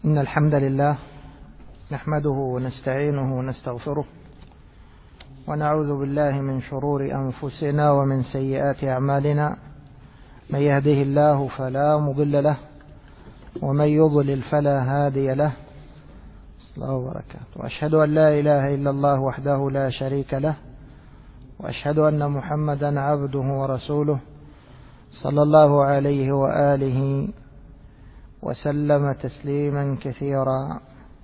إن الحمد لله نحمده ونستعينه ونستغفره ونعوذ بالله من شرور أنفسنا ومن سيئات أعمالنا. من يهده الله فلا مضل له ومن يضلل فلا هادي له. الله وبركاته. وأشهد أن لا إله إلا الله وحده لا شريك له، وأشهد أن محمدا عبده ورسوله صلى الله عليه وآله وسلم تسليما كثيرا.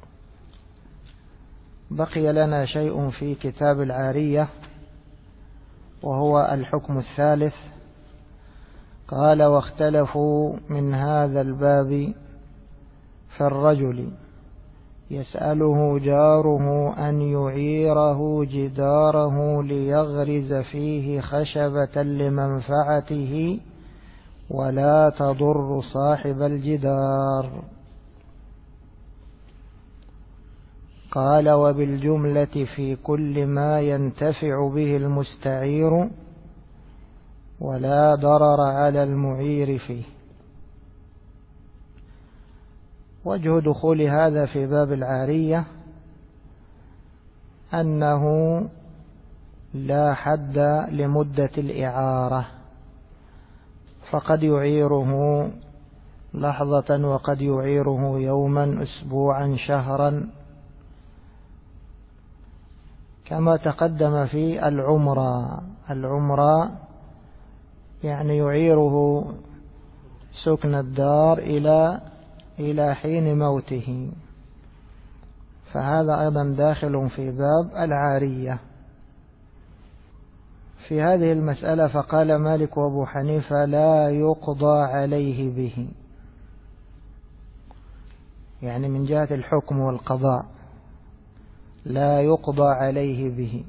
بقي لنا شيء في كتاب العارية وهو الحكم الثالث. قال: واختلفوا من هذا الباب في الرجل يسأله جاره أن يعيره جداره ليغرز فيه خشبة لمنفعته ولا تضر صاحب الجدار. قال: وبالجملة في كل ما ينتفع به المستعير ولا ضرر على المعير فيه. وجه دخول هذا في باب العارية أنه لا حد لمدة الإعارة، فقد يعيره لحظة وقد يعيره يوما، أسبوعا، شهرا، كما تقدم في العمرة يعني يعيره سكن الدار إلى حين موته، فهذا أيضا داخل في باب العارية. في هذه المسألة فقال مالك وأبو حنيفة: لا يقضى عليه به، يعني من جهة الحكم والقضاء لا يقضى عليه به،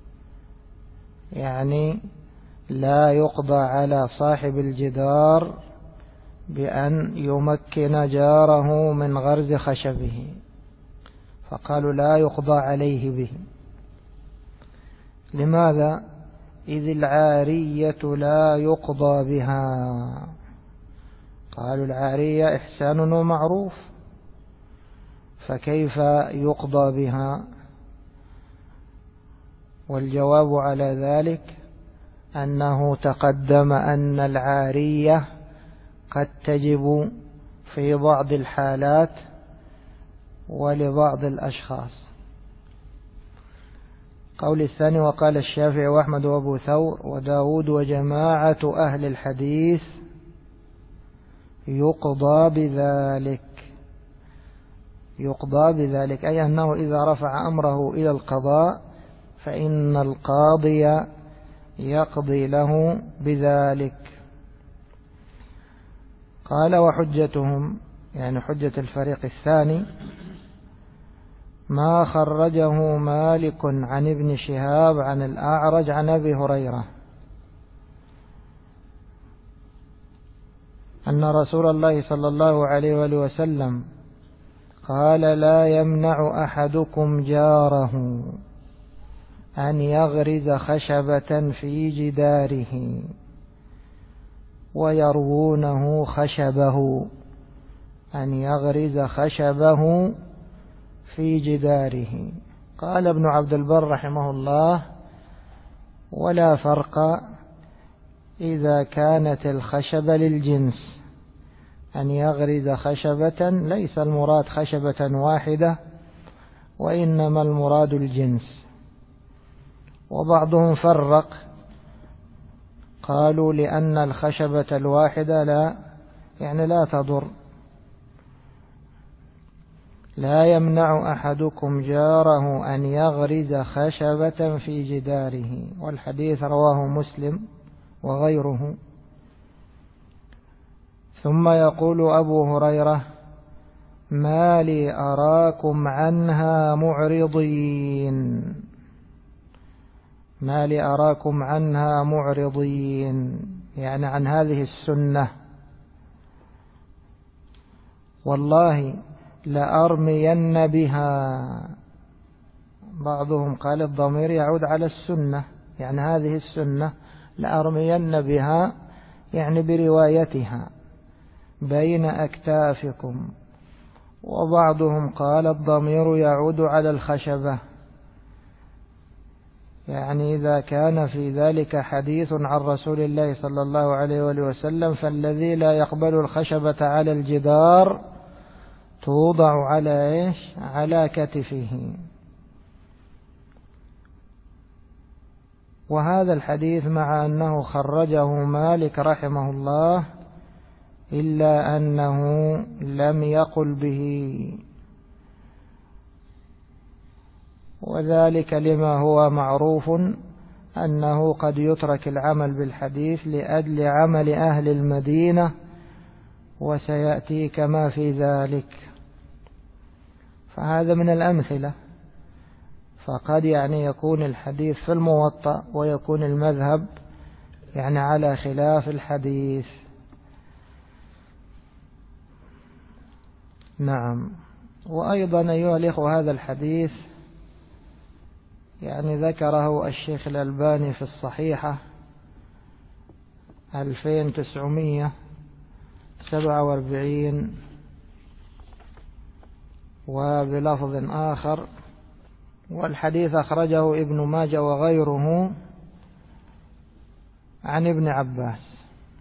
يعني لا يقضى على صاحب الجدار بأن يمكن جاره من غرز خشبه، فقالوا لا يقضى عليه به. لماذا؟ إذ العارية لا يقضى بها. قالوا: العارية إحسان ومعروف، فكيف يقضى بها؟ والجواب على ذلك أنه تقدم أن العارية قد تجب في بعض الحالات ولبعض الأشخاص. قول الثاني: وقال الشافعي وأحمد وأبو ثور وداود وجماعة أهل الحديث يقضى بذلك، أي أنه إذا رفع أمره إلى القضاء فإن القاضي يقضي له بذلك. قال: وحجتهم، يعني حجة الفريق الثاني، ما خرجه مالك عن ابن شهاب عن الأعرج عن أبي هريرة أن رسول الله صلى الله عليه وآله وسلم قال: لا يمنع أحدكم جاره أن يغرز خشبة في جداره ويروونه خشبه، أن يغرز خشبه في جداره. قال ابن عبد البر رحمه الله: ولا فرق إذا كانت الخشبة للجنس، أن يغرز خشبة ليس المراد خشبة واحدة، وإنما المراد الجنس. وبعضهم فرق، قالوا لأن الخشبة الواحدة لا تضر. لا يمنع أحدكم جاره أن يغرز خشبة في جداره، والحديث رواه مسلم وغيره. ثم يقول أبو هريرة: ما لي أراكم عنها معرضين، ما لي أراكم عنها معرضين، يعني عن هذه السنة. والله لأرمين بها. بعضهم قال الضمير يعود على السنة، يعني هذه السنة لأرمين بها، يعني بروايتها بين أكتافكم وبعضهم قال الضمير يعود على الخشبة، يعني إذا كان في ذلك حديث عن رسول الله صلى الله عليه وآله وسلم فالذي لا يقبل الخشبة على الجدار توضع على على كتفه. وهذا الحديث مع أنه خرجه مالك رحمه الله إلا أنه لم يقل به، وذلك لما هو معروف أنه قد يترك العمل بالحديث لأجل عمل أهل المدينة، وسيأتي كما في ذلك. فهذا من الأمثلة. فقد يكون الحديث في الموطأ ويكون المذهب على خلاف الحديث. نعم. وأيضا أيها الإخوة هذا الحديث ذكره الشيخ الألباني في الصحيحة 2947 وبلفظ آخر، والحديث أخرجه ابن ماجه وغيره عن ابن عباس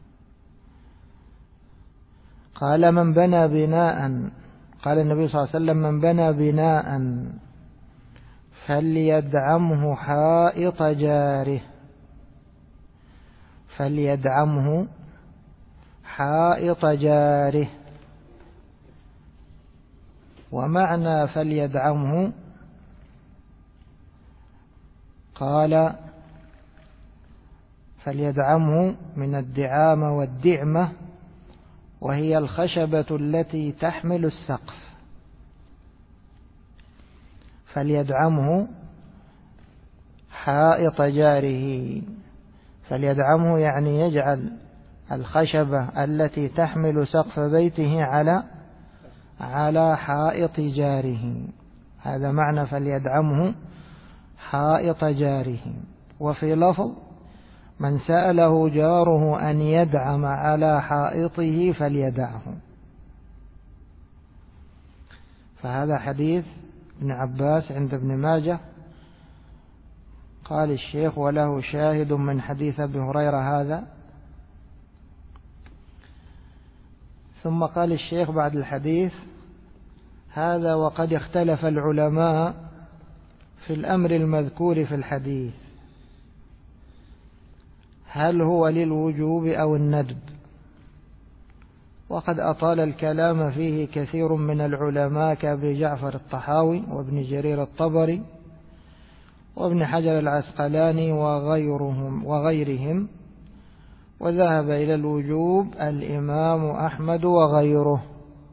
قال من بنى بناء، قال النبي صلى الله عليه وسلم من بنى بناء فليدعمه حائط جاره، فليدعمه حائط جاره. ومعنى فليدعمه قال فليدعمه من الدعامة والدعمة، وهي الخشبة التي تحمل السقف. فليدعمه حائط جاره، فليدعمه يجعل الخشبة التي تحمل سقف بيته على حائط جاره. هذا معنى فليدعمه حائط جاره. وفي لفظ من سأله جاره أن يدعم على حائطه فليدعه. فهذا حديث ابن عباس عند ابن ماجه. قال الشيخ وله شاهد من حديث أبي هريرة هذا. ثم قال الشيخ بعد الحديث هذا وقد اختلف العلماء في الأمر المذكور في الحديث، هل هو للوجوب أو الندب؟ وقد أطال الكلام فيه كثير من العلماء كأبي جعفر الطحاوي وابن جرير الطبري وابن حجر العسقلاني وغيرهم، وذهب إلى الوجوب الإمام أحمد وغيره.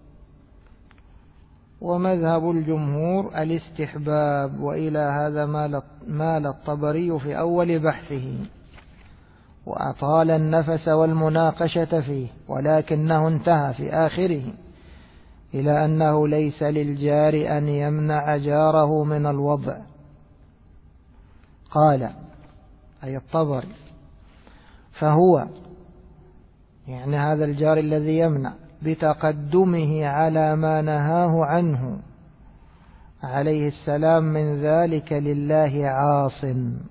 ومذهب الجمهور الاستحباب، وإلى هذا مال الطبري في أول بحثه، وأطال النفس والمناقشة فيه، ولكنه انتهى في آخره إلى أنه ليس للجار أن يمنع جاره من الوضع. قال أي الطبري فهو هذا الجار الذي يمنع بتقدمه على ما نهاه عنه عليه السلام من ذلك لله عاص،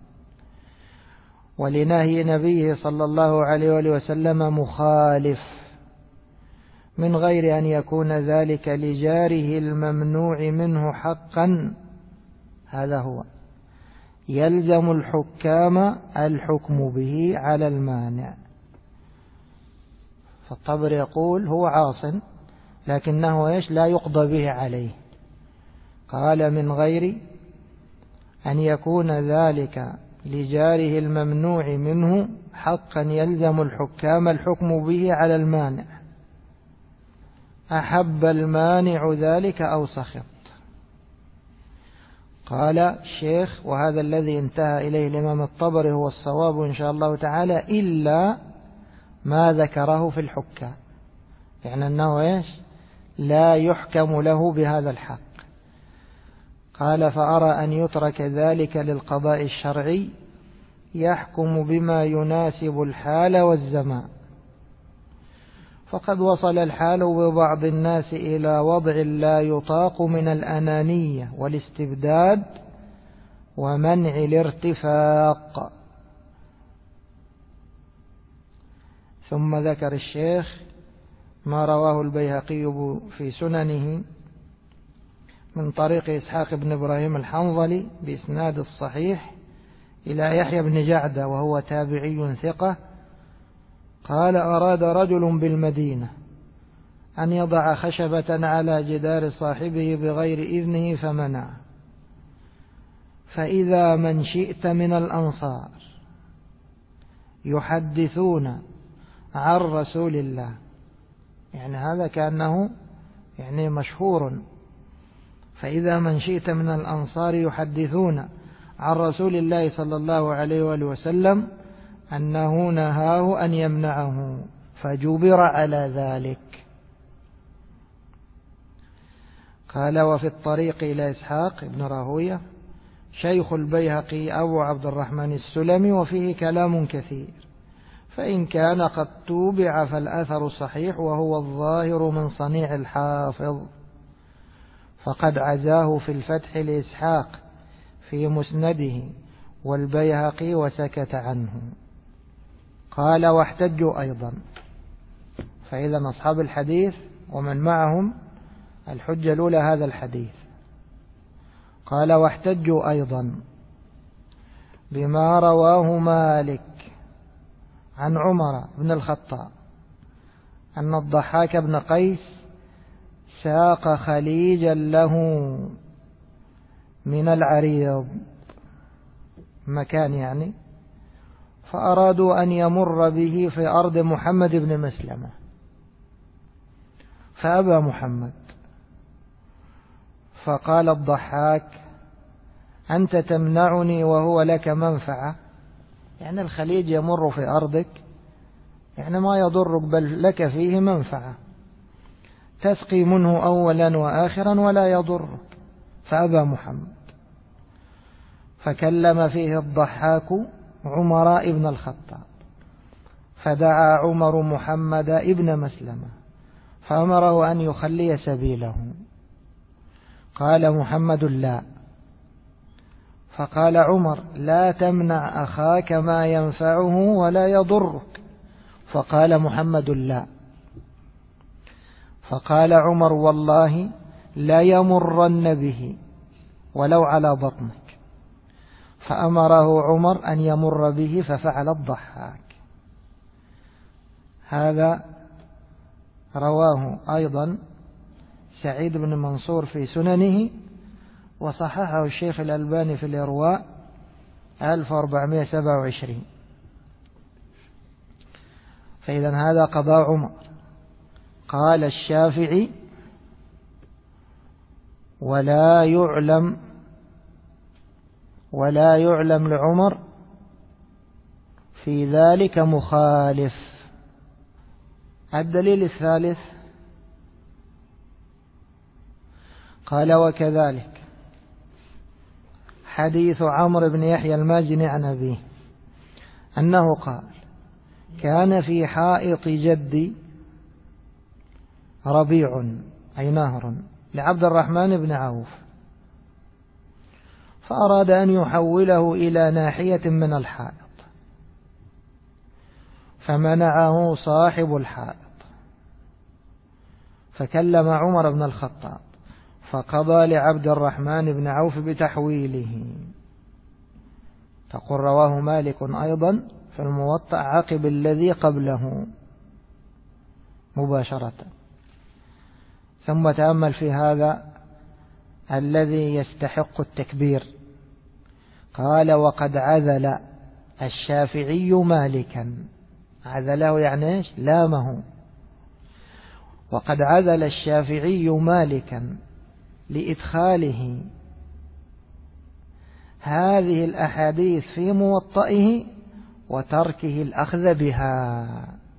ولنهي نبيه صلى الله عليه وآله وسلم مخالف، من غير أن يكون ذلك لجاره الممنوع منه حقا. هذا هو يلزم الحكام الحكم به على المانع. فالطبر يقول هو عاص لكنه لا يقضى به عليه. قال من غير أن يكون ذلك لجاره الممنوع منه حقا يلزم الحكام الحكم به على المانع، أحب المانع ذلك أو سخط. قال الشيخ وهذا الذي انتهى إليه الإمام الطبري هو الصواب إن شاء الله تعالى، إلا ما ذكره في الحكام، أنه لا يحكم له بهذا الحق. قال فأرى أن يترك ذلك للقضاء الشرعي يحكم بما يناسب الحال والزمان. فقد وصل الحال ببعض الناس إلى وضع لا يطاق من الأنانية والاستبداد ومنع الارتفاق. ثم ذكر الشيخ ما رواه البيهقي في سننه من طريق إسحاق بن إبراهيم الحنظلي بإسناد الصحيح إلى يحيى بن جعدة وهو تابعي ثقة قال: أراد رجل بالمدينة أن يضع خشبة على جدار صاحبه بغير إذنه فمنع، فإذا من شئت من الأنصار يحدثون عن رسول الله، يعني هذا كأنه يعني مشهور، فإذا من شئت من الأنصار يحدثون عن رسول الله صلى الله عليه وآله وسلم أنه نهاه أن يمنعه فجبر على ذلك. قال: وفي الطريق إلى إسحاق بن راهوية شيخ البيهقي أبو عبد الرحمن السلمي وفيه كلام كثير، فإن كان قد توبع فالأثر صحيح وهو الظاهر من صنيع الحافظ، فقد عزاه في الفتح لإسحاق في مسنده والبيهقي وسكت عنه. قال: واحتجوا أيضا، فإذا أصحاب الحديث ومن معهم الحجة الأولى هذا الحديث. قال: واحتجوا أيضا بما رواه مالك عن عمر بن الخطاب أن الضحاك بن قيس ساق خليجا له من العريض مكان يعني، فأرادوا أن يمر به في أرض محمد بن مسلمة، فأبى محمد، فقال الضحاك: أنت تمنعني وهو لك منفعة، يعني الخليج يمر في أرضك يعني ما يضرك بل لك فيه منفعة، تسقي منه أولا وآخرا ولا يضرك، فأبى محمد. فكلم فيه الضحاك عمر بن الخطاب، فدعا عمر محمد ابن مسلمة فأمره أن يخلي سبيله. قال محمد: لا. فقال عمر: لا تمنع أخاك ما ينفعه ولا يضرك. فقال محمد: لا. فقال عمر: والله لا يمرن به ولو على بطنك. فأمره عمر أن يمر به ففعل الضحاك. هذا رواه أيضا سعيد بن منصور في سننه، وصححه الشيخ الألباني في الإرواء 1427. فإذا هذا قضاء عمر. قال الشافعي: ولا يعلم لعمر في ذلك مخالف. الدليل الثالث قال: وكذلك حديث عمرو بن يحيى المازني عن أبيه أنه قال: كان في حائط جدي ربيع أي نهر لعبد الرحمن بن عوف، فأراد أن يحوله إلى ناحية من الحائط، فمنعه صاحب الحائط، فكلم عمر بن الخطاب فقضى لعبد الرحمن بن عوف بتحويله. تقول رواه مالك أيضا في الموطأ عقب الذي قبله مباشرة. ثم تأمل في هذا الذي يستحق التكبير. قال: وقد عذل الشافعي مالكا. عذله يعني ايش؟ لامه. وقد عذل الشافعي مالكا لإدخاله هذه الأحاديث في موطئه وتركه الأخذ بها،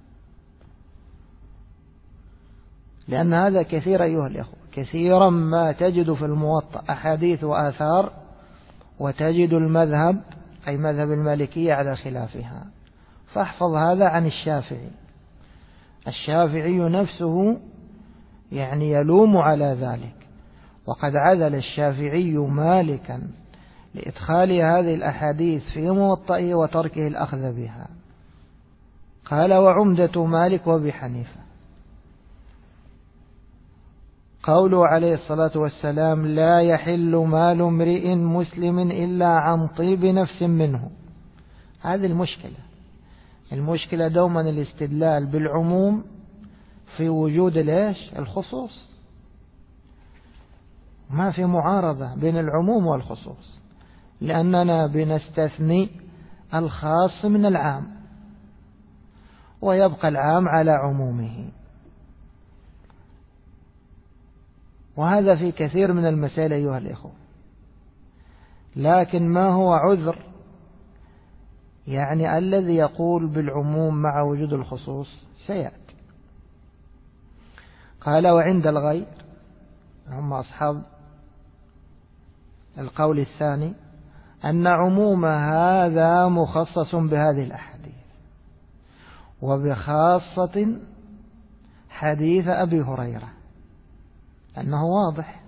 لأن هذا كثير أيها الأخوة، كثيرا ما تجد في الموطأ أحاديث وآثار وتجد المذهب أي مذهب المالكية على خلافها. فاحفظ هذا عن الشافعي الشافعي نفسه يعني يلوم على ذلك، وقد عدل الشافعي مالكا لإدخال هذه الأحاديث في موطئه وتركه الأخذ بها. قال: وعمدة مالك وأبي حنيفة قوله عليه الصلاة والسلام: لا يحل مال امرئ مسلم إلا عن طيب نفس منه. هذه المشكلة دوما الاستدلال بالعموم في وجود الخصوص. ما في معارضة بين العموم والخصوص، لأننا بنستثني الخاص من العام، ويبقى العام على عمومه. وهذا في كثير من المسائل أيها الإخوة. لكن ما هو عذر يعني الذي يقول بالعموم مع وجود الخصوص؟ سيأتي. قال: وعند الغير، هم أصحاب القول الثاني، أن عموم هذا مخصص بهذه الأحاديث، وبخاصة حديث أبي هريرة، أنه واضح.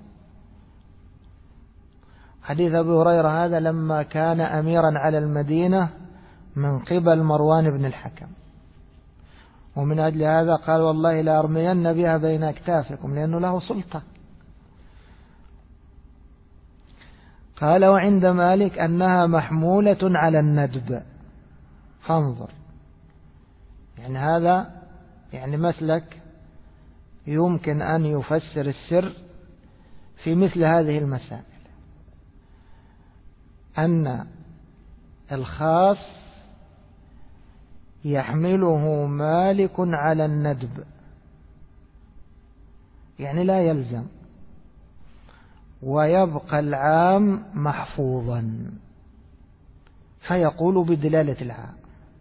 حديث أبي هريرة هذا لما كان أميرا على المدينة من قبل مروان بن الحكم، ومن أجل هذا قال: والله لا أرمين بها بين أكتافكم، لأنه له سلطة. قال: وعند مالك أنها محمولة على الندب. فانظر، يعني هذا يعني مسلك يمكن أن يفسر السر في مثل هذه المسائل، أن الخاص يحمله مالك على الندب، يعني لا يلزم، ويبقى العام محفوظا، فيقول بدلالة العام.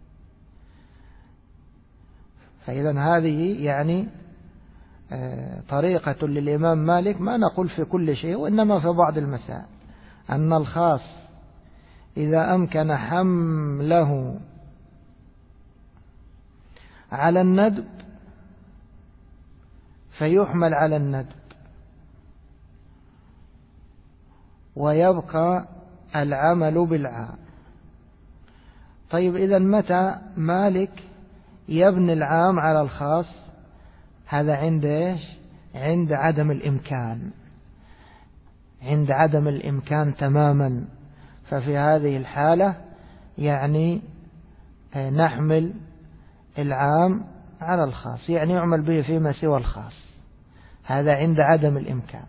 فإذا هذه يعني طريقة للإمام مالك، ما نقول في كل شيء، وإنما في بعض المسائل، أن الخاص إذا أمكن حمله على الندب فيحمل على الندب، ويبقى العمل بالعام. طيب إذا متى مالك يبني العام على الخاص؟ هذا عند إيش؟ عند عدم الإمكان، عند عدم الإمكان تماما. ففي هذه الحالة يعني نحمل العام على الخاص، يعني يعمل به فيما سوى الخاص، هذا عند عدم الإمكان.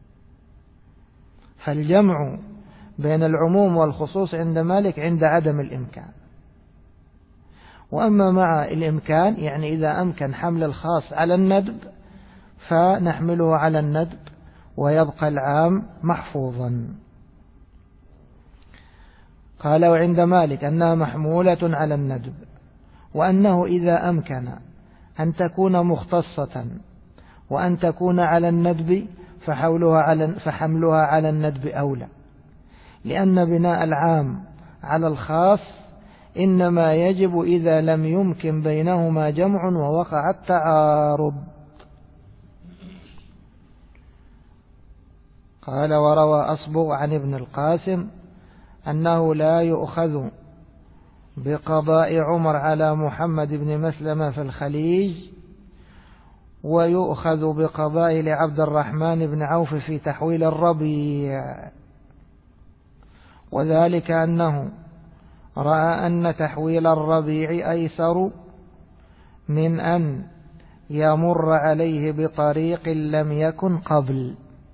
فالجمع بين العموم والخصوص عند مالك عند عدم الإمكان. وأما مع الإمكان، يعني إذا أمكن حمل الخاص على الندب فنحمله على الندب، ويبقى العام محفوظا. قال: وعند مالك أنها محمولة على الندب، وأنه إذا أمكن أن تكون مختصة وأن تكون على الندب فحملها على الندب أولى، لأن بناء العام على الخاص إنما يجب إذا لم يمكن بينهما جمع ووقع التعارض. قال: وروى أصبغ عن ابن القاسم أنه لا يؤخذ بقضاء عمر على محمد بن مسلمة في الخليج، ويؤخذ بقضاء لعبد الرحمن بن عوف في تحويل الربيع، وذلك أنه رأى أن تحويل الربيع أيسر من أن يمر عليه بطريق لم يكن قبل.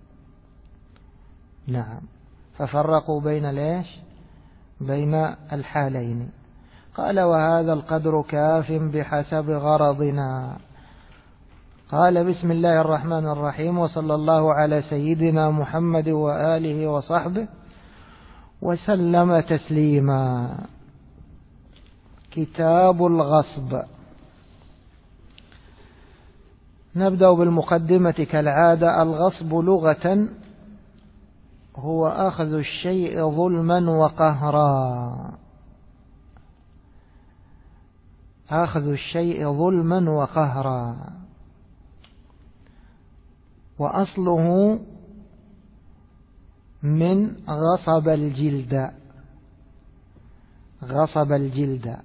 نعم، ففرقوا بين الحالين. قال: وهذا القدر كاف بحسب غرضنا. قال: بسم الله الرحمن الرحيم، وصلى الله على سيدنا محمد وآله وصحبه وسلم تسليما. كتاب الغصب. نبدأ بالمقدمة كالعادة. الغصب لغة هو أخذ الشيء ظلما وقهرا. أخذ الشيء ظلما وقهرا، وأصله من غصب الجلد. غصب الجلد،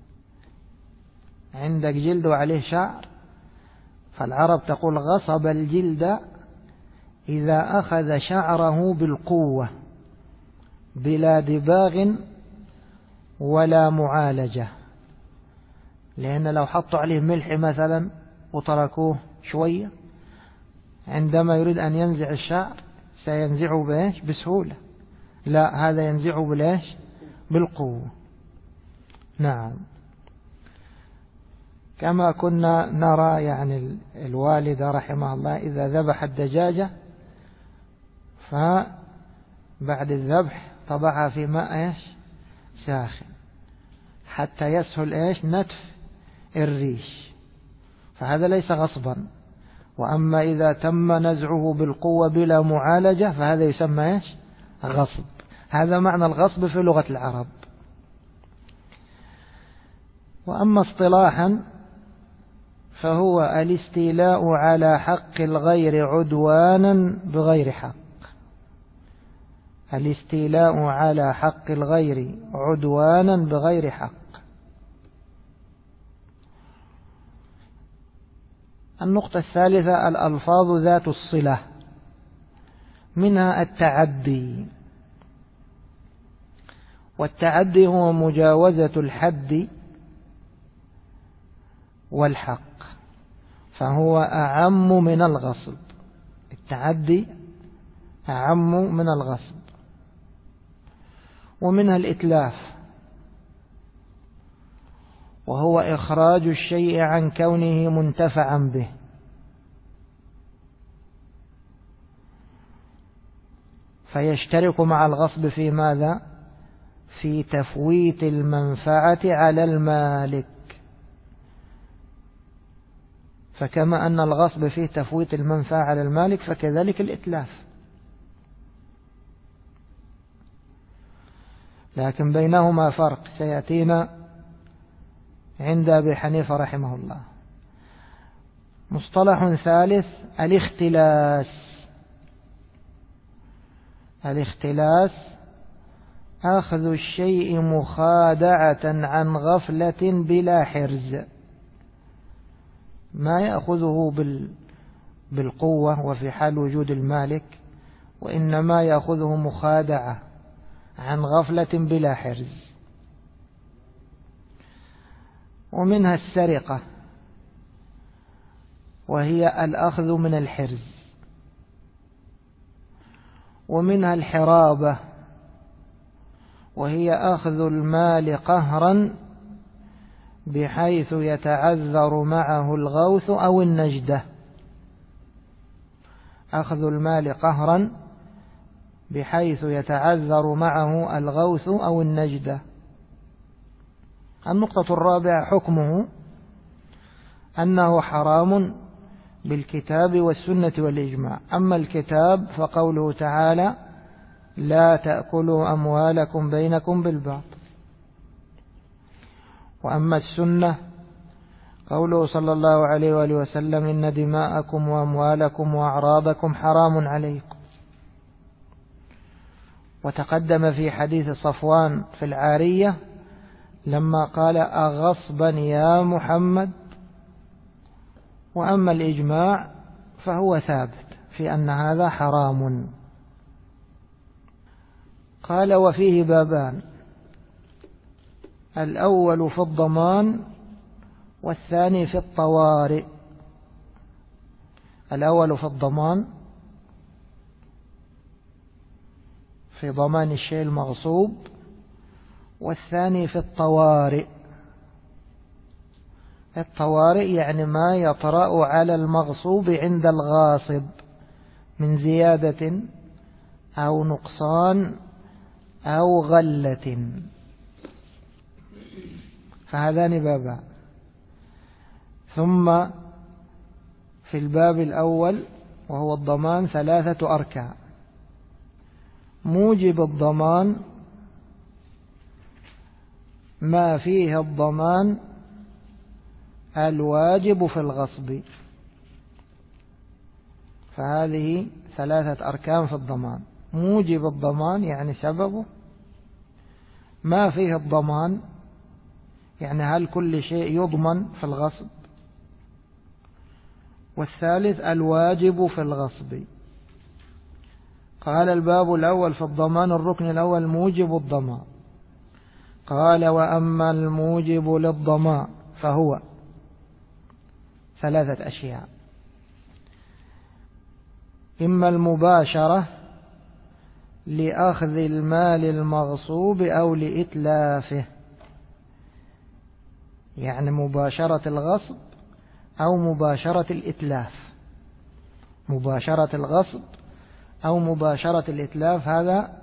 عندك جلد وعليه شعر، فالعرب تقول غصب الجلد إذا أخذ شعره بالقوة بلا دباغ ولا معالجة. لأن لو حطوا عليه ملح مثلا وتركوه شوية، عندما يريد أن ينزع الشعر سينزعه بإيش؟ بسهولة. لا، هذا ينزعه بالإيش؟ بالقوة. نعم. كما كنا نرى يعني الوالدة رحمه الله إذا ذبح الدجاجة فبعد الذبح طبعها في ماء إيش؟ ساخن، حتى يسهل إيش؟ نتف الريش، فهذا ليس غصبا. وأما إذا تم نزعه بالقوة بلا معالجة فهذا يسمى إيش؟ غصب. هذا معنى الغصب في لغة العرب. وأما اصطلاحا فهو الاستيلاء على حق الغير عدوانا بغير حق. الاستيلاء على حق الغير عدوانا بغير حق. النقطة الثالثة الألفاظ ذات الصلة، منها التعدي. والتعدي هو مجاوزة الحد والحق، فهو أعم من الغصب. التعدي أعم من الغصب. ومنها الإتلاف، وهو إخراج الشيء عن كونه منتفعا به. فيشترك مع الغصب في ماذا؟ في تفويت المنفعة على المالك. فكما أن الغصب فيه تفويت المنفعة على المالك فكذلك الإتلاف. لكن بينهما فرق سيأتينا عند أبي حنيفة رحمه الله. مصطلح ثالث الاختلاس. الاختلاس أخذ الشيء مخادعة عن غفلة بلا حرز، ما يأخذه بالقوة وفي حال وجود المالك، وإنما يأخذه مخادعة عن غفلة بلا حرز. ومنها السرقة، وهي الأخذ من الحرز. ومنها الحرابة، وهي أخذ المال قهرا بحيث يتعذر معه الغوث أو النجدة. أخذ المال قهرا بحيث يتعذر معه الغوث أو النجدة. النقطة الرابعة حكمه أنه حرام بالكتاب والسنة والإجماع. أما الكتاب فقوله تعالى لا تأكلوا أموالكم بينكم بالباطل. وأما السنة قوله صلى الله عليه وآله وسلم إن دماءكم وأموالكم وأعراضكم حرام عليكم. وتقدم في حديث صفوان في العارية لما قال أغصبا يا محمد. وأما الإجماع فهو ثابت في أن هذا حرام. قال وفيه بابان، الأول في الضمان والثاني في الطوارئ. الأول في الضمان، في ضمان الشيء المغصوب، والثاني في الطوارئ. الطوارئ يعني ما يطرأ على المغصوب عند الغاصب من زيادة أو نقصان أو غلة. فهذان بابان. ثم في الباب الأول وهو الضمان 3 أركان. موجب الضمان ما فيه الضمان الواجب في الغصب. فهذه 3 أركان في الضمان: موجب الضمان يعني سببه، ما فيه الضمان يعني هل كل شيء يضمن في الغصب، والثالث الواجب في الغصب. قال: الباب الأول في الضمان، الركن الأول موجب الضمان. قال: وأما الموجب للضمان فهو 3 أشياء: إما المباشرة لأخذ المال المغصوب أو لإتلافه، يعني مباشرة الغصب أو مباشرة الإتلاف. مباشرة الغصب أو مباشرة الإتلاف هذا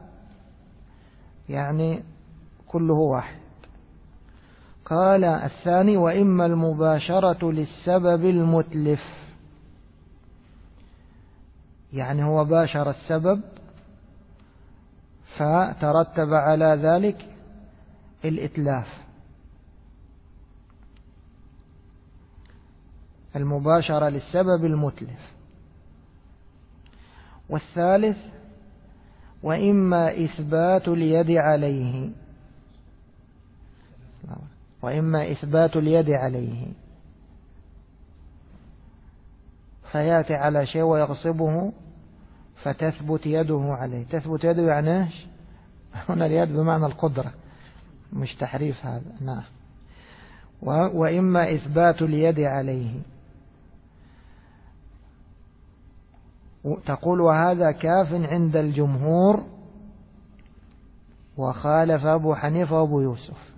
يعني كله واحد. قال الثاني: وإما المباشرة للسبب المتلف، يعني هو باشر السبب فترتب على ذلك الإتلاف. المباشرة للسبب المتلف. والثالث: وإما إثبات اليد عليه، وإما إثبات اليد عليه، فيأتي على شيء ويغصبه فتثبت يده عليه. تثبت يده يعني ايش؟ هنا اليد بمعنى القدرة، مش تحريف هذا. نعم. وإما إثبات اليد عليه. تقول: وهذا كاف عند الجمهور، وخالف أبو حنيفة وأبو يوسف،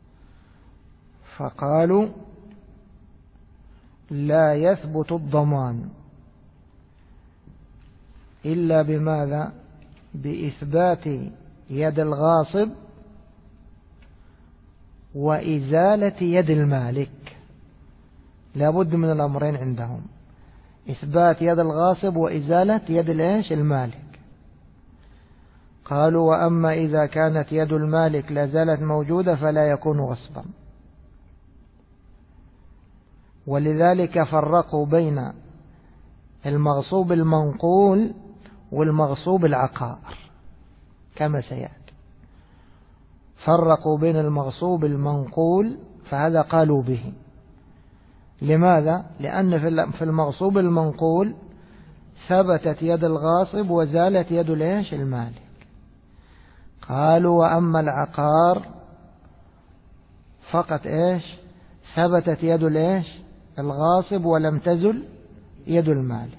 فقالوا لا يثبت الضمان إلا بماذا؟ بإثبات يد الغاصب وإزالة يد المالك. لا بد من الأمرين عندهم: إثبات يد الغاصب وإزالة يد المالك. قالوا: وأما إذا كانت يد المالك لا زالت موجودة فلا يكون غصبا. ولذلك فرقوا بين المغصوب المنقول والمغصوب العقار كما سيأتي. فرقوا بين المغصوب المنقول، فهذا قالوا به. لماذا؟ لأن في المغصوب المنقول ثبتت يد الغاصب وزالت يد المالك. قالوا: وأما العقار فقط ثبتت يد الغاصب ولم تزل يد المالك.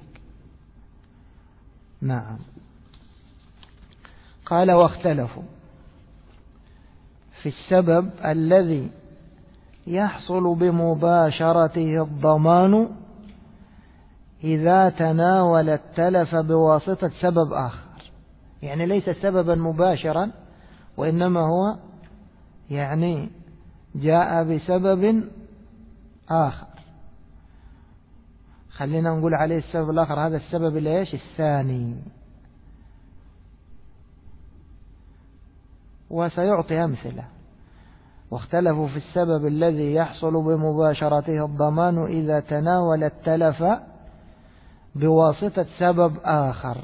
نعم. قال: واختلفوا في السبب الذي يحصل بمباشرته الضمان إذا تناول التلف بواسطة سبب آخر، يعني ليس سببا مباشرا، وإنما هو يعني جاء بسبب آخر. خلينا نقول عليه السبب الآخر، هذا السبب الثاني. وسيعطي أمثلة. واختلفوا في السبب الذي يحصل بمباشرته الضمان إذا تناول التلف بواسطة سبب آخر.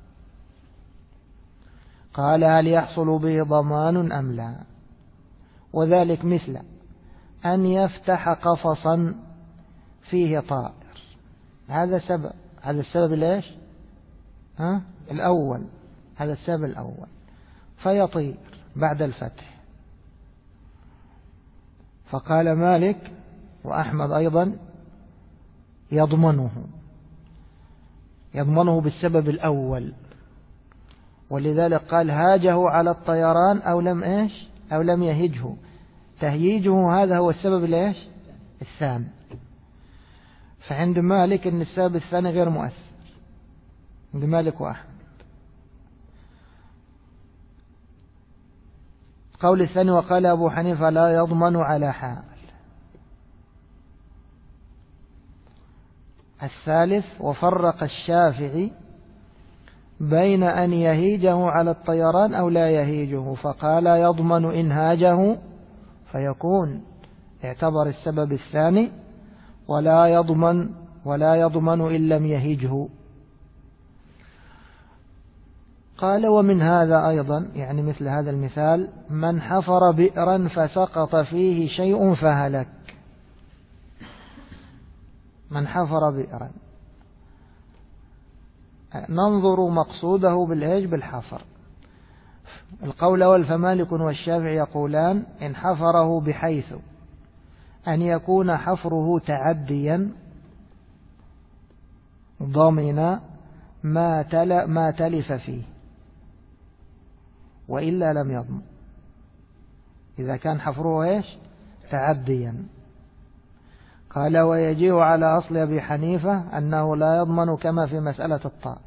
قال: هل يحصل به ضمان أم لا؟ وذلك مثل أن يفتح قفصا فيه طائر، هذا سبب. هذا السبب الأول، هذا السبب الأول، فيطير بعد الفتح. فقال مالك وأحمد أيضا يضمنه بالسبب الأول. ولذلك قال: هاجه على الطيران أو لم يهجه. تهييجه هذا هو السبب الثاني. فعند مالك أن السبب الثاني غير مؤثر، عند مالك وأحمد. قول الثاني: وقال أبو حنيفة لا يضمن على حال. الثالث: وفرق الشافعي بين أن يهيجه على الطيران أو لا يهيجه، فقال يضمن إن هاجه فيكون اعتبر السبب الثاني، ولا يضمن إن لم يهجه. قال ومن هذا أيضا، يعني مثل هذا المثال، من حفر بئرا فسقط فيه شيء فهلك. من حفر بئرا ننظر مقصوده بالحفر. القول الأول فمالك والشافعي يقولان إن حفره بحيث أن يكون حفره تعديا ضمن ما تلف فيه، وإلا لم يضمن. إذا كان حفره تعديا. قال ويجيء على أصل أبي حنيفة أنه لا يضمن كما في مسألة الطائر.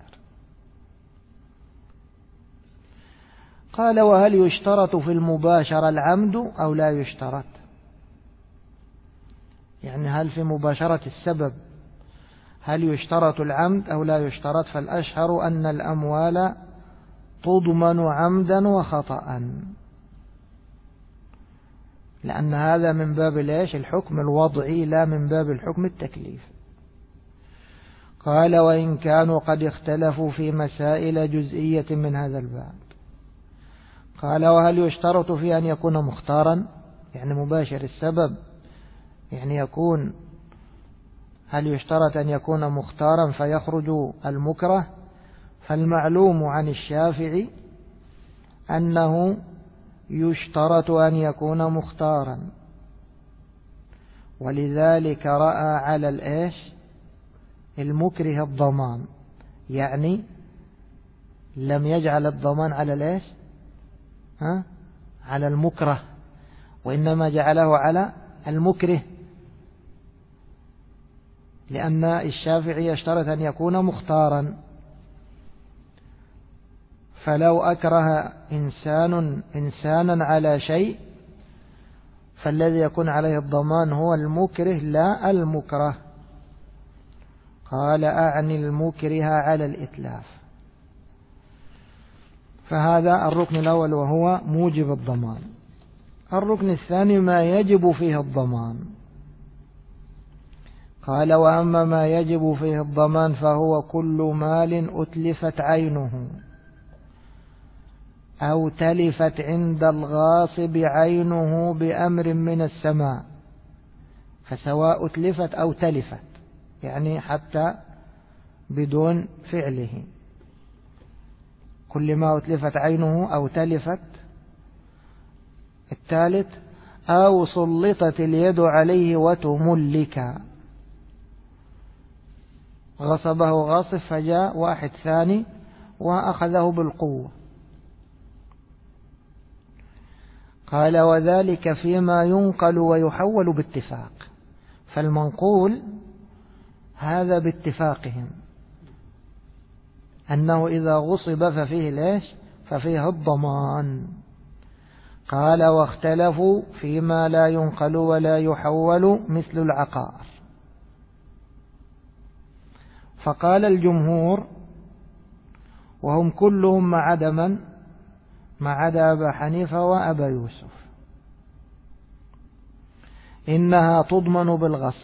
قال وهل يشترط في المباشرة العمد أو لا يشترط؟ يعني هل في مباشرة السبب هل يشترط العمد أو لا يشترط؟ فالأشهر أن الأموال تضمن عمدا وخطأ، لأن هذا من باب الحكم الوضعي لا من باب الحكم التكليف. قال وإن كانوا قد اختلفوا في مسائل جزئية من هذا الباب. قال وهل يشترط في أن يكون مختارا، يعني مباشر السبب، يعني هل يشترط أن يكون مختارا فيخرج المكره؟ فالمعلوم عن الشافعي أنه يشترط أن يكون مختارا، ولذلك رأى على المكره الضمان، يعني لم يجعل الضمان على على المكره، وإنما جعله على المكره، لأن الشافعي يشترط أن يكون مختارا. فلو أكره إنسانا على شيء فالذي يكون عليه الضمان هو المكره لا المكره. قال أعني المكره على الإتلاف. فهذا الركن الأول وهو موجب الضمان. الركن الثاني ما يجب فيه الضمان. قال وأما ما يجب فيه الضمان فهو كل مال أتلفت عينه أو تلفت عند الغاصب عينه بأمر من السماء، فسواء أتلفت أو تلفت، يعني حتى بدون فعله، كل ما أتلفت عينه أو تلفت. الثالث أو سلطت اليد عليه وتملك، غصبه غاصب فجاء واحد ثاني وأخذه بالقوة. قال وذلك فيما ينقل ويحول باتفاق. فالمنقول هذا باتفاقهم أنه إذا غصب ففيه الضمان. قال واختلفوا فيما لا ينقل ولا يحول مثل العقار. فقال الجمهور وهم كلهم ما عدا أبا حنيفة وأبا يوسف إنها تضمن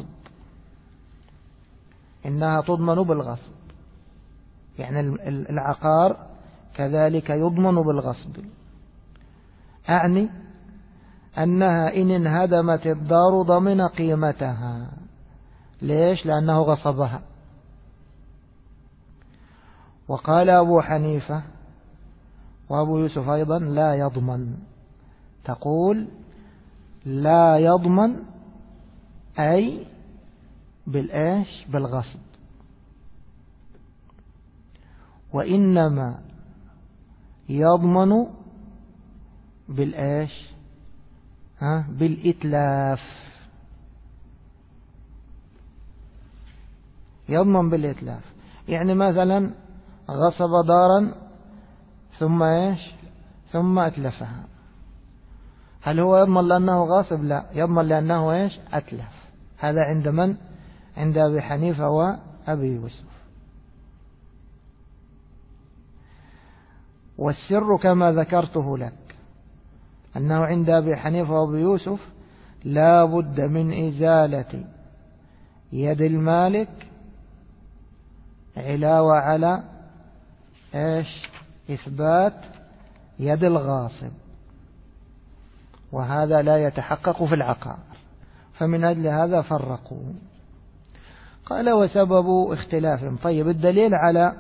بالغصب، يعني العقار كذلك يضمن بالغصب. أعني أنها إن انهدمت الدار ضمن قيمتها. ليش؟ لأنه غصبها. وقال أبو حنيفة وأبو يوسف أيضا لا يضمن. تقول لا يضمن أي بالغصب، وإنما يضمن بالإتلاف. يضمن بالإتلاف، يعني مثلا غصب دارا ثم أتلفها، هل هو يضمن لأنه غاصب؟ لا، يضمن لأنه أتلف. هذا عند من؟ عند أبي حنيفة وأبي يوسف. والسر كما ذكرته لك أنه عند أبي حنيفة وأبي يوسف لا بد من إزالة يد المالك علاوة على إيش؟ إثبات يد الغاصب، وهذا لا يتحقق في العقار، فمن أجل هذا فرقوا. قال وسبب اختلافهم. طيب الدليل على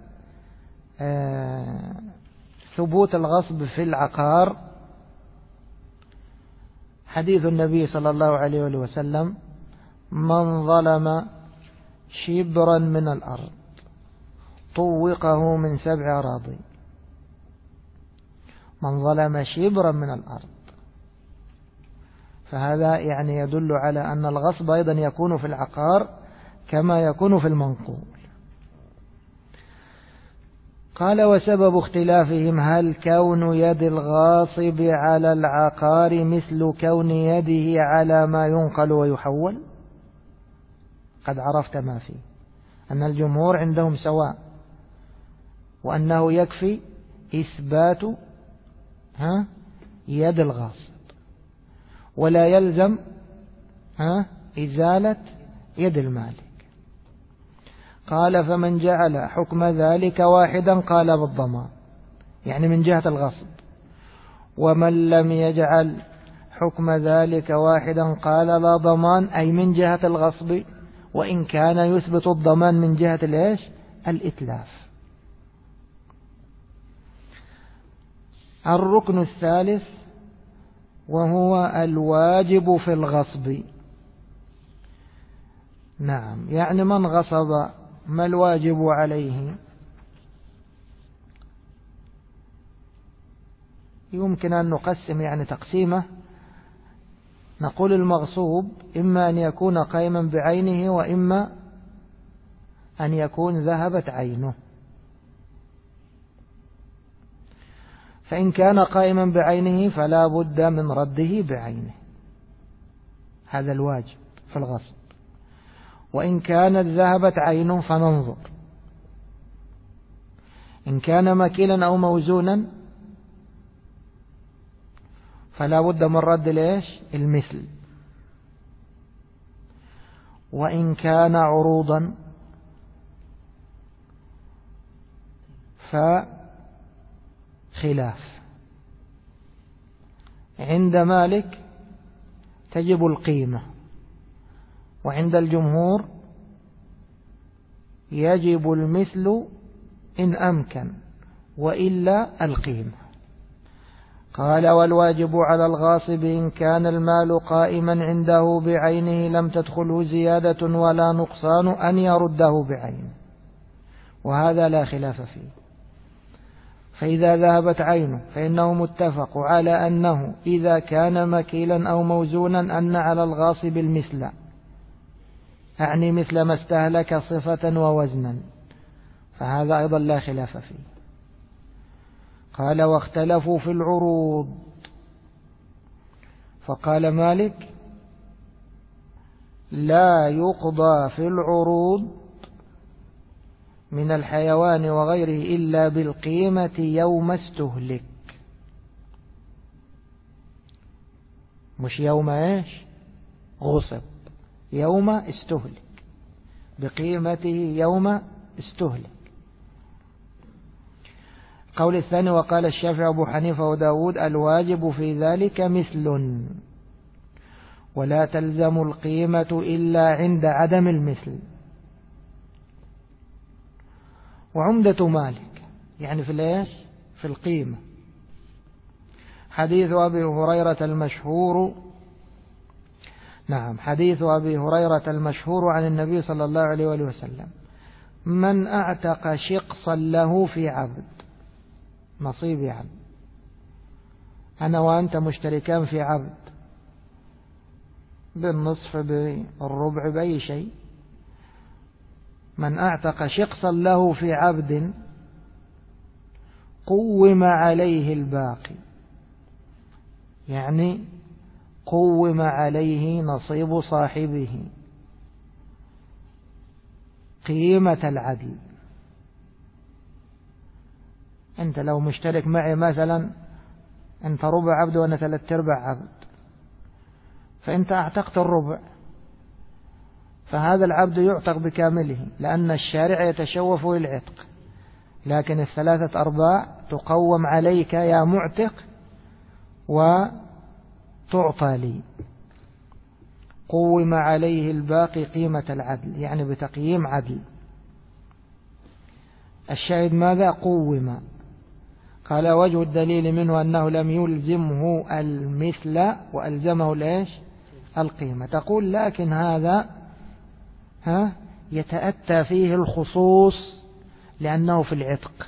ثبوت الغصب في العقار حديث النبي صلى الله عليه وسلم: من ظلم شبرا من الأرض طوقه من 7 أراضي. من ظلم شبرا من الأرض، فهذا يعني يدل على أن الغصب أيضا يكون في العقار كما يكون في المنقول. قال وسبب اختلافهم: هل كون يد الغاصب على العقار مثل كون يده على ما ينقل ويحول؟ قد عرفت ما فيه، أن الجمهور عندهم سواء، وأنه يكفي إثبات يد الغاصب ولا يلزم إزالة يد المالك. قال فمن جعل حكم ذلك واحدا قال بالضمان، يعني من جهة الغصب، ومن لم يجعل حكم ذلك واحدا قال لا ضمان، أي من جهة الغصب، وإن كان يثبت الضمان من جهة الإتلاف. الركن الثالث وهو الواجب في الغصب. نعم، يعني من غصب ما الواجب عليه؟ يمكن أن نقسم يعني تقسيمه، نقول المغصوب إما أن يكون قائما بعينه، وإما أن يكون ذهبت عينه. فإن كان قائما بعينه فلا بد من رده بعينه، هذا الواجب في الغصب. وإن كانت ذهبت عينه فننظر، إن كان مكيلا أو موزونا فلا بد من رد المثل. وإن كان عروضا فخلاف. عند مالك تجب القيمة، وعند الجمهور يجب المثل إن أمكن، وإلا القيمة. قال والواجب على الغاصب إن كان المال قائما عنده بعينه لم تدخله زيادة ولا نقصان أن يرده بعينه، وهذا لا خلاف فيه. فإذا ذهبت عينه فإنه متفق على أنه إذا كان مكيلا أو موزونا أن على الغاصب المثل، أعني مثل ما استهلك صفة ووزنا، فهذا أيضا لا خلاف فيه. قال واختلفوا في العروض، فقال مالك لا يقضى في العروض من الحيوان وغيره إلا بالقيمة يوم استهلك، مش يوم غصب، يوم استهلك، بقيمته يوم استهلك. قول الثاني وقال الشافعي أبو حنيفة وداود الواجب في ذلك مثل، ولا تلزم القيمة إلا عند عدم المثل. وعمدة مالك يعني في القيمة حديث أبي هريرة المشهور. نعم، حديث أبي هريرة المشهور عن النبي صلى الله عليه وسلم: من أعتق شقصا له في عبد، نصيب عبد، أنا وأنت مشتركان في عبد، بالنصف بالربع بأي شيء، من أعتق شقصا له في عبد قوم عليه الباقي، يعني قوم عليه نصيب صاحبه قيمة العدل. أنت لو مشترك معي مثلا، أنت ربع عبد وأنا 3/4 عبد، فأنت أعتقت الربع، فهذا العبد يعتق بكامله، لأن الشارع يتشوف للعتق، لكن 3/4 تقوم عليك يا معتق وتعطى لي. قوم عليه الباقي قيمة العدل، يعني بتقييم عدل. الشاهد ماذا؟ قوم. قال وجه الدليل منه أنه لم يلزمه المثل وألزمه ليش؟ القيمة. تقول لكن هذا يتأتى فيه الخصوص لأنه في العتق،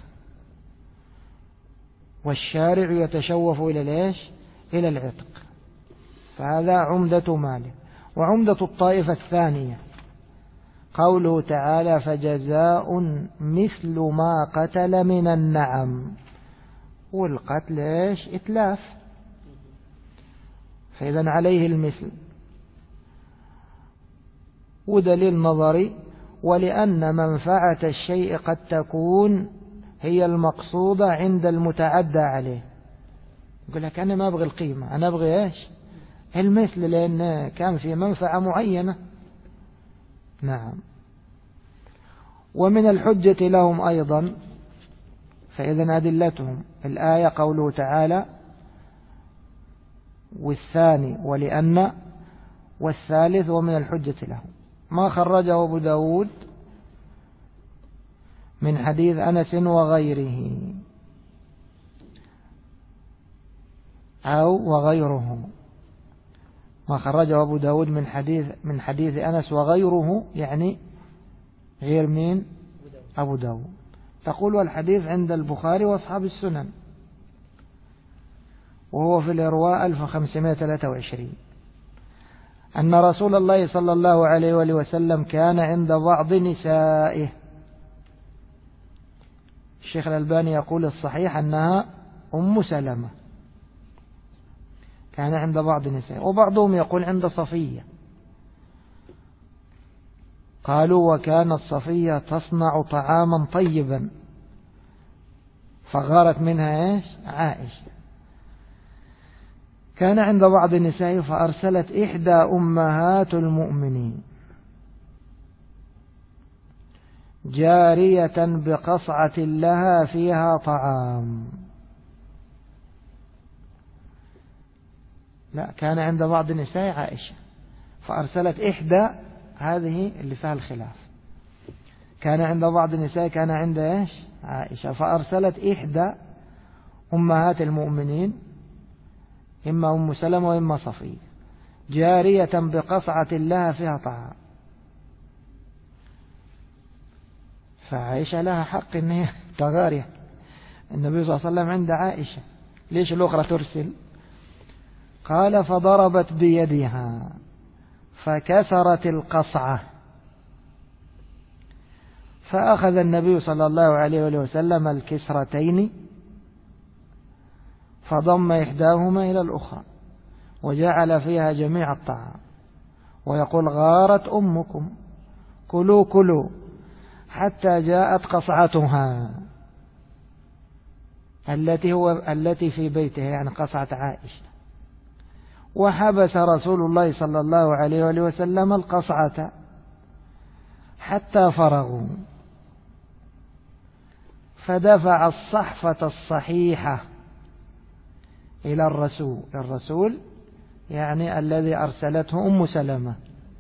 والشارع يتشوف إلى ليش؟ إلى العتق، فهذا عمدة ماله. وعمدة الطائفة الثانية قوله تعالى فجزاء مثل ما قتل من النعم، والقتل إيش؟ إتلاف، فإذا عليه المثل. ودليل نظري، ولأن منفعة الشيء قد تكون هي المقصودة عند المتعدى عليه. يقول لك أنا ما أبغي القيمة، أنا أبغي إيش؟ المثل، لأن كان في منفعة معينة. نعم. ومن الحجة لهم أيضا، فإذا أدلتهم الآية قوله تعالى والثاني ولأن، والثالث ومن الحجة لهم ما خرجه أبو داود من حديث أنس وغيره أو وغيره. ما خرجه أبو داود من حديث أنس وغيره، يعني غير مين؟ أبو داود. تقول والحديث عند البخاري وأصحاب السنن، وهو في الإرواء 1523، أن رسول الله صلى الله عليه وآله وسلم كان عند بعض نسائه. الشيخ الألباني يقول الصحيح أنها أم سلمة، كان عند بعض نسائه، وبعضهم يقول عند صفية. قالوا وكانت صفية تصنع طعاما طيبا فغارت منها إيش؟ عائشة. كان عند بعض النساء فأرسلت إحدى أمهات المؤمنين جارية بقصعة لها فيها طعام. لا، كان عند بعض النساء عائشة، فأرسلت إحدى، هذه اللي فيها الخلاف. كان عند بعض النساء، كان عند إيش؟ عائشة، فأرسلت إحدى أمهات المؤمنين، إما أم سلمة وإما صفية، جارية بقصعة لها فيها طعام. فعائشة لها حق إن هي تغارية، النبي صلى الله عليه وسلم عند عائشة، ليش الأخرى ترسل؟ قال فضربت بيدها فكسرت القصعة، فأخذ النبي صلى الله عليه وسلم الكسرتين فضم إحداهما إلى الأخرى وجعل فيها جميع الطعام ويقول غارت أمكم كلوا كلوا حتى جاءت قصعتها التي في بيته، يعني قصعة عائشة. وحبس رسول الله صلى الله عليه وسلم القصعة حتى فرغوا، فدفع الصحفة الصحيحة إلى الرسول يعني الذي أرسلته أم سلمة،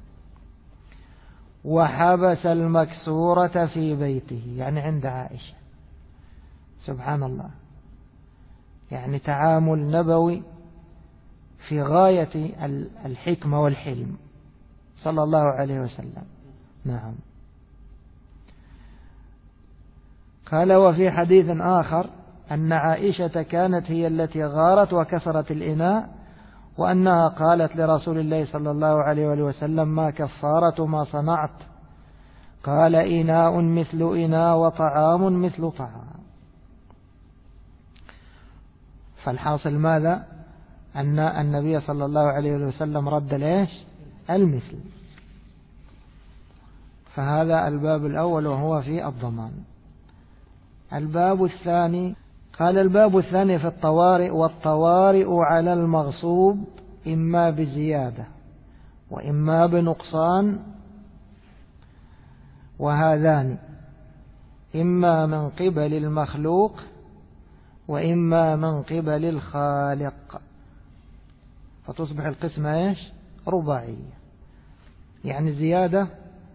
وحبس المكسورة في بيته يعني عند عائشة. سبحان الله، يعني تعامل نبوي في غاية الحكمة والحلم صلى الله عليه وسلم. نعم. قال وفي حديث آخر أن عائشة كانت هي التي غارت وكسرت الإناء، وأنها قالت لرسول الله صلى الله عليه وسلم ما كفارة ما صنعت؟ قال إناء مثل إناء وطعام مثل طعام. فالحاصل ماذا؟ أن النبي صلى الله عليه وسلم رد ليش؟ المثل. فهذا الباب الأول وهو في الضمان. الباب الثاني قال الباب الثاني في الطوارئ، والطوارئ على المغصوب إما بزيادة وإما بنقصان وهذان إما من قبل المخلوق وإما من قبل الخالق، فتصبح القسمة إيش؟ رباعية. يعني زيادة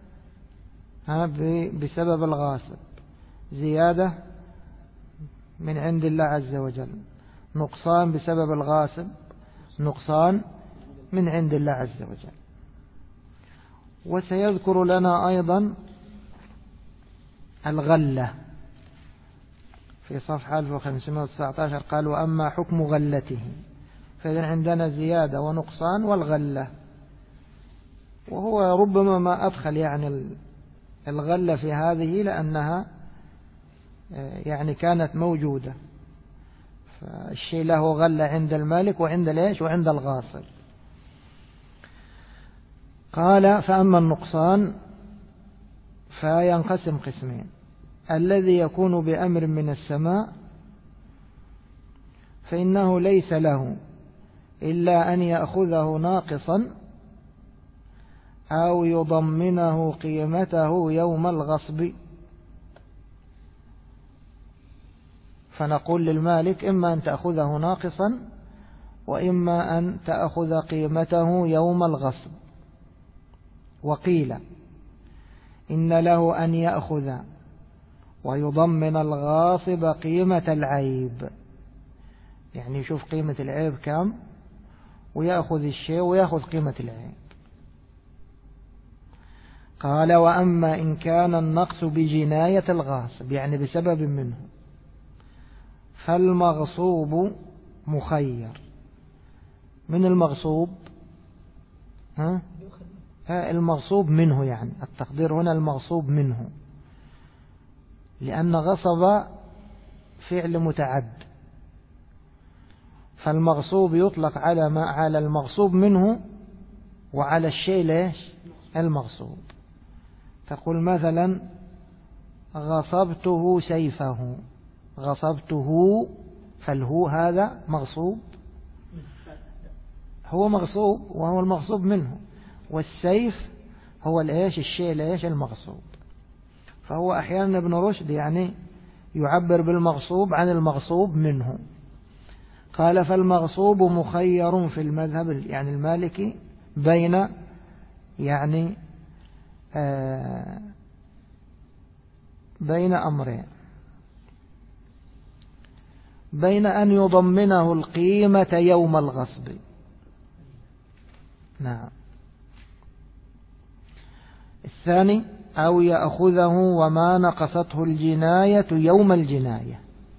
بسبب الغاصب، زيادة من عند الله عز وجل، نقصان بسبب الغاصب، نقصان من عند الله عز وجل. وسيذكر لنا أيضا الغلة في صفحة 1519، قال وأما حكم غلته، فإذا عندنا زيادة ونقصان والغلة، وهو ربما ما أدخل يعني الغلة في هذه لأنها يعني كانت موجودة، فالشيء له غلة عند المالك وعند ليش وعند الغاصب. قال فأما النقصان فينقسم قسمين: الذي يكون بأمر من السماء فإنه ليس له إلا أن يأخذه ناقصا أو يضمنه قيمته يوم الغصب. فنقول للمالك إما أن تأخذه ناقصا وإما أن تأخذ قيمته يوم الغصب. وقيل إن له أن يأخذ ويضمن الغاصب قيمة العيب، يعني يشوف قيمة العيب كم ويأخذ الشيء ويأخذ قيمة العيب. قال وأما إن كان النقص بجناية الغاصب، يعني بسبب منه، فالمغصوب مخير. من المغصوب؟ المغصوب منه، يعني التقدير هنا المغصوب منه، لأن غصب فعل متعد، فالمغصوب يطلق على المغصوب منه وعلى الشيء ليش المغصوب. تقول مثلا غصبته سيفه، غصبته، فالهو هذا مغصوب، هو مغصوب وهو المغصوب منه، والسيف هو الإيش الشيء الإيش المغصوب. فهو أحيانا ابن رشد يعني يعبر بالمغصوب عن المغصوب منه. قال فالمغصوب مخير في المذهب يعني المالكي بين يعني بين أمرين: بين أن يضمنه القيمة يوم الغصب، نعم، الثاني أو يأخذه وما نقصته الجناية يوم الجناية.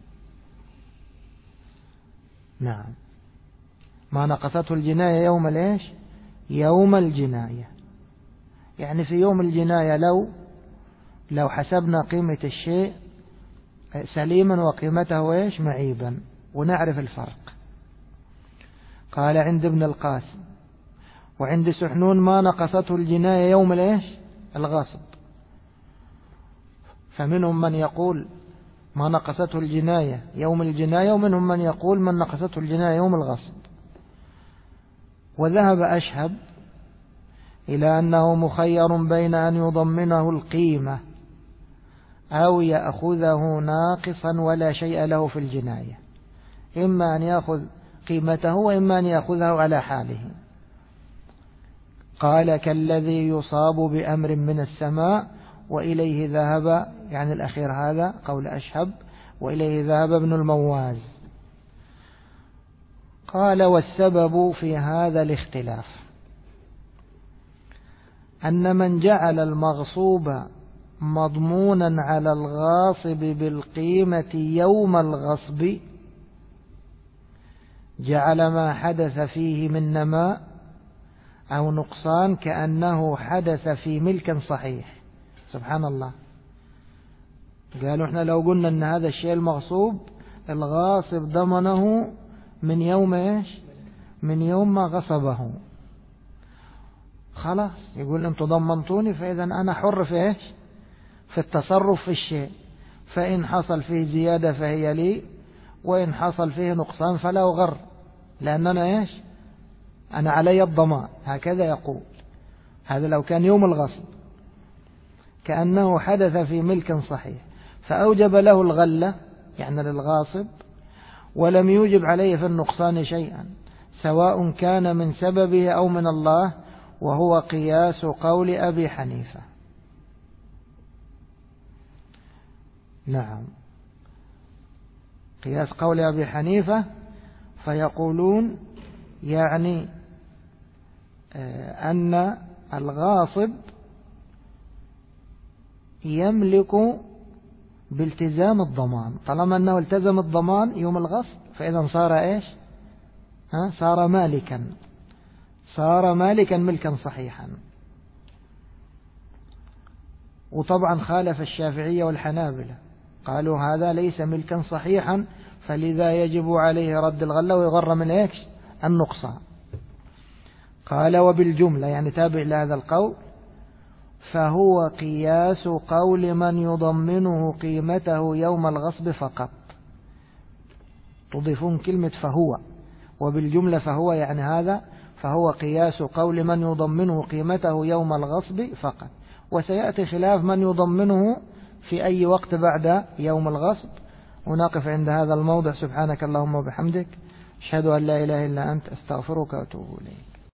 نعم، ما نقصته الجناية يوم الإيش؟ يوم الجناية. يعني في يوم الجناية لو حسبنا قيمة الشيء سليما وقيمته إيش معيبا ونعرف الفرق. قال عند ابن القاسم وعند سحنون ما نقصته الجناية يوم الإيش؟ الغصب. فمنهم من يقول ما نقصته الجناية يوم الجناية، ومنهم من يقول من نقصته الجناية يوم الغصب. وذهب أشهب إلى أنه مخير بين أن يضمنه القيمة أو يأخذه ناقصا ولا شيء له في الجناية، إما أن يأخذ قيمته وإما أن يأخذه على حاله. قال كالذي يصاب بأمر من السماء، وإليه ذهب يعني الأخير هذا قول أشهب، وإليه ذهب ابن المواز. قال والسبب في هذا الاختلاف أن من جعل المغصوب مضمونا على الغاصب بالقيمة يوم الغصب جعل ما حدث فيه من نماء أو نقصان كأنه حدث في ملك صحيح. سبحان الله، قالوا احنا لو قلنا ان هذا الشيء المغصوب الغاصب ضمنه من يوم ايش؟ من يوم ما غصبه، خلاص يقول انتم ضمنتوني، فإذا أنا حر في ايش؟ في التصرف في الشيء، فإن حصل فيه زيادة فهي لي، وإن حصل فيه نقصان فلا غر، لأننا ايش؟ أنا علي الضمان. هكذا يقول، هذا لو كان يوم الغصب. كأنه حدث في ملك صحيح، فأوجب له الغلة يعني للغاصب، ولم يوجب عليه في النقصان شيئا، سواء كان من سببه أو من الله، وهو قياس قول أبي حنيفة. نعم، قياس قول أبي حنيفة، فيقولون يعني أن الغاصب يملك بالتزام الضمان، طالما أنه التزم الضمان يوم الغصب فإذا صار إيش؟ صار مالكا، صار مالكا ملكا صحيحا. وطبعا خالف الشافعية والحنابلة، قالوا هذا ليس ملكا صحيحا، فلذا يجب عليه رد الغلة ويغر من إيش؟ النقصان. قال وبالجملة يعني تابع لهذا القول، فهو قياس قول من يضمنه قيمته يوم الغصب فقط. تضيفون كلمة فهو، وبالجملة فهو يعني هذا، فهو قياس قول من يضمنه قيمته يوم الغصب فقط. وسيأتي خلاف من يضمنه في أي وقت بعد يوم الغصب. ونقف عند هذا الموضع. سبحانك اللهم وبحمدك، أشهد أن لا إله إلا أنت، أستغفرك وأتوب إليك.